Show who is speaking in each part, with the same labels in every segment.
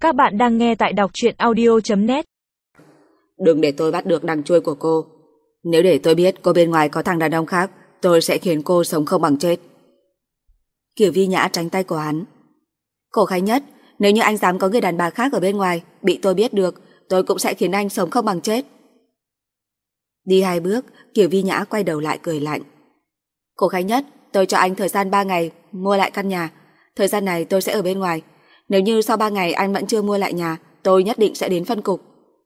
Speaker 1: Các bạn đang nghe tại đọc truyện audio.net.
Speaker 2: Đừng để tôi bắt được đằng chui của cô. Nếu để tôi biết cô bên ngoài có thằng đàn ông khác, tôi sẽ khiến cô sống không bằng chết. Kiều Vi Nhã tránh tay của hắn. Cổ Khánh Nhất, nếu như anh dám có người đàn bà khác ở bên ngoài, bị tôi biết được, tôi cũng sẽ khiến anh sống không bằng chết. Đi 2 bước, Kiều Vi Nhã quay đầu lại cười lạnh. Cổ Khánh Nhất, tôi cho anh thời gian 3 ngày mua lại căn nhà. Thời gian này tôi sẽ ở bên ngoài. Nếu như sau 3 ngày anh vẫn chưa mua lại nhà, tôi nhất định sẽ đến phân cục.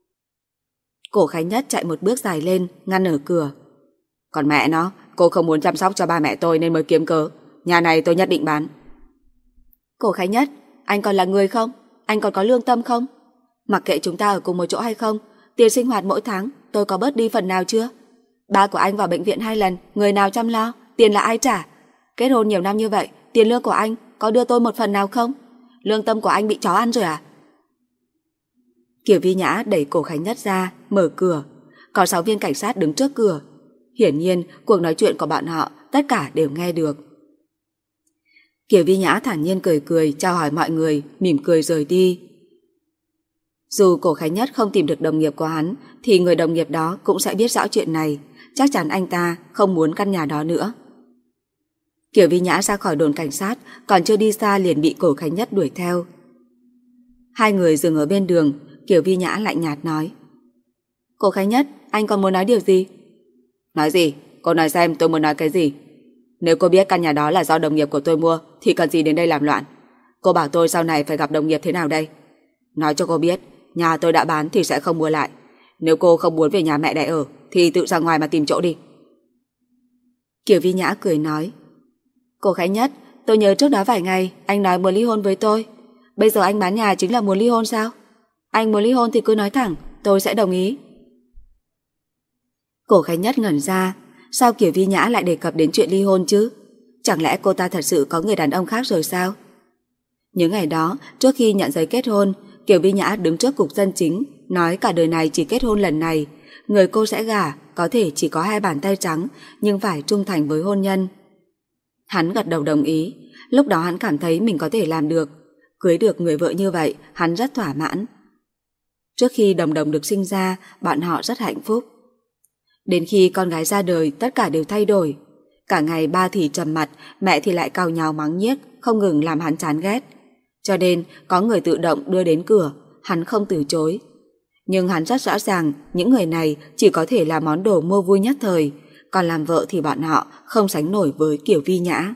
Speaker 2: Cổ Khánh Nhất chạy một bước dài lên, ngăn ở cửa. Còn mẹ nó, cô không muốn chăm sóc cho ba mẹ tôi nên mới kiếm cớ. Nhà này tôi nhất định bán. Cổ Khánh Nhất, anh còn là người không? Anh còn có lương tâm không? Mặc kệ chúng ta ở cùng một chỗ hay không, tiền sinh hoạt mỗi tháng tôi có bớt đi phần nào chưa? Ba của anh vào bệnh viện 2 lần, người nào chăm lo, tiền là ai trả? Kết hôn nhiều năm như vậy, tiền lương của anh có đưa tôi một phần nào không? Lương tâm của anh bị chó ăn rồi à? Kiều Vi Nhã đẩy Cổ Khánh Nhất ra, mở cửa. Có 6 viên cảnh sát đứng trước cửa. Hiển nhiên, cuộc nói chuyện của bọn họ tất cả đều nghe được. Kiều Vi Nhã thản nhiên cười cười, chào hỏi mọi người, mỉm cười rời đi. Dù Cổ Khánh Nhất không tìm được đồng nghiệp của hắn, thì người đồng nghiệp đó cũng sẽ biết rõ chuyện này. Chắc chắn anh ta không muốn căn nhà đó nữa. Kiều Vi Nhã ra khỏi đồn cảnh sát, còn chưa đi xa liền bị Cổ Khánh Nhất đuổi theo. Hai người dừng ở bên đường, Kiều Vi Nhã lạnh nhạt nói. Cổ Khánh Nhất, anh còn muốn nói điều gì? Nói gì? Cô nói xem tôi muốn nói cái gì. Nếu cô biết căn nhà đó là do đồng nghiệp của tôi mua, thì cần gì đến đây làm loạn? Cô bảo tôi sau này phải gặp đồng nghiệp thế nào đây? Nói cho cô biết, nhà tôi đã bán thì sẽ không mua lại. Nếu cô không muốn về nhà mẹ đẻ ở, thì tự ra ngoài mà tìm chỗ đi. Kiều Vi Nhã cười nói. Cổ Khánh Nhất, tôi nhớ trước đó vài ngày anh nói muốn ly hôn với tôi. Bây giờ anh bán nhà chính là muốn ly hôn sao? Anh muốn ly hôn thì cứ nói thẳng, tôi sẽ đồng ý. Cổ Khánh Nhất ngẩn ra. Sao Kiều Vi Nhã lại đề cập đến chuyện ly hôn chứ? Chẳng lẽ cô ta thật sự có người đàn ông khác rồi sao? Những ngày đó, trước khi nhận giấy kết hôn, Kiều Vi Nhã đứng trước cục dân chính, nói cả đời này chỉ kết hôn lần này. Người cô sẽ gả có thể chỉ có 2 bàn tay trắng, nhưng phải trung thành với hôn nhân. Hắn gật đầu đồng ý. Lúc đó hắn cảm thấy mình có thể làm được. Cưới được người vợ như vậy, hắn rất thỏa mãn. Trước khi Đồng Đồng được sinh ra, bọn họ rất hạnh phúc. Đến khi con gái ra đời, tất cả đều thay đổi. Cả ngày ba thì trầm mặt, mẹ thì lại càu nhàu mắng nhiếc, không ngừng làm hắn chán ghét. Cho nên, có người tự động đưa đến cửa, hắn không từ chối. Nhưng hắn rất rõ ràng, những người này chỉ có thể là món đồ mua vui nhất thời, còn làm vợ thì bọn họ không sánh nổi với Kiều Vi Nhã.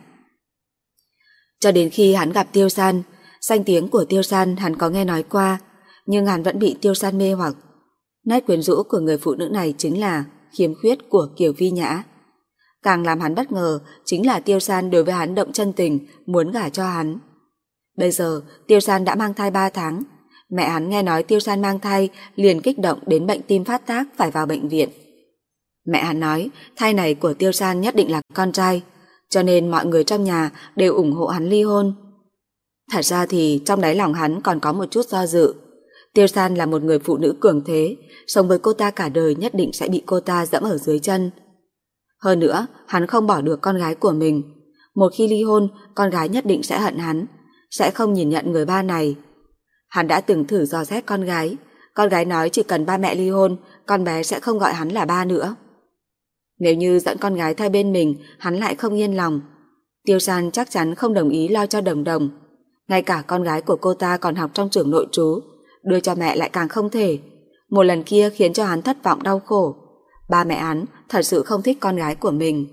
Speaker 2: Cho đến khi hắn gặp Tiêu San, danh tiếng của Tiêu San hắn có nghe nói qua, nhưng hắn vẫn bị Tiêu San mê hoặc. Nét quyến rũ của người phụ nữ này chính là khiếm khuyết của Kiều Vi Nhã. Càng làm hắn bất ngờ chính là Tiêu San đối với hắn động chân tình, muốn gả cho hắn. Bây giờ Tiêu San đã mang thai 3 tháng. Mẹ hắn nghe nói Tiêu San mang thai liền kích động đến bệnh tim phát tác phải vào bệnh viện. Mẹ hắn nói thai này của Tiêu San nhất định là con trai, cho nên mọi người trong nhà đều ủng hộ hắn ly hôn. Thật ra thì trong đáy lòng hắn còn có một chút do dự. Tiêu San là một người phụ nữ cường thế, sống với cô ta cả đời nhất định sẽ bị cô ta dẫm ở dưới chân. Hơn nữa, hắn không bỏ được con gái của mình. Một khi ly hôn, con gái nhất định sẽ hận hắn, sẽ không nhìn nhận người ba này. Hắn đã từng thử dò xét con gái nói chỉ cần ba mẹ ly hôn, con bé sẽ không gọi hắn là ba nữa. Nếu như dẫn con gái theo bên mình, hắn lại không yên lòng. Tiêu San chắc chắn không đồng ý lo cho Đồng Đồng. Ngay cả con gái của cô ta còn học trong trường nội trú, đưa cho mẹ lại càng không thể. Một lần kia khiến cho hắn thất vọng đau khổ. Ba mẹ hắn thật sự không thích con gái của mình.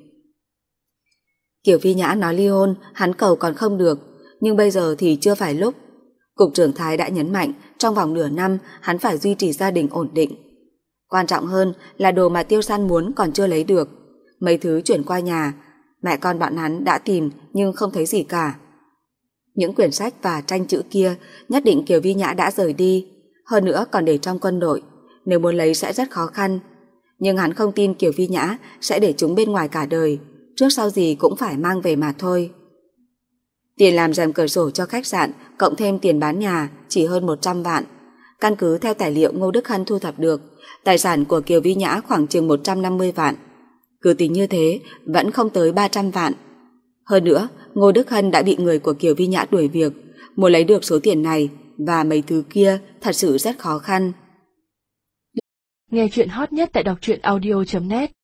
Speaker 2: Kiều Vi Nhã nói ly hôn, hắn cầu còn không được, nhưng bây giờ thì chưa phải lúc. Cục trưởng Thái đã nhấn mạnh trong vòng nửa năm hắn phải duy trì gia đình ổn định. Quan trọng hơn là đồ mà Tiêu San muốn còn chưa lấy được. Mấy thứ chuyển qua nhà, mẹ con bọn hắn đã tìm nhưng không thấy gì cả. Những quyển sách và tranh chữ kia nhất định Kiều Vi Nhã đã rời đi, hơn nữa còn để trong quân đội, nếu muốn lấy sẽ rất khó khăn. Nhưng hắn không tin Kiều Vi Nhã sẽ để chúng bên ngoài cả đời, trước sau gì cũng phải mang về mà thôi. Tiền làm rèm cửa sổ cho khách sạn cộng thêm tiền bán nhà chỉ hơn 100 vạn. Căn cứ theo tài liệu Ngô Đức Hân thu thập được, tài sản của Kiều Vi Nhã khoảng chừng 150 vạn. Cứ tính như thế vẫn không tới 300 vạn. Hơn nữa, Ngô Đức Hân đã bị người của Kiều Vi Nhã đuổi việc, muốn lấy được số tiền này, và mấy thứ kia thật sự rất khó khăn.
Speaker 1: Nghe chuyện hot nhất tại đọc truyện audio.net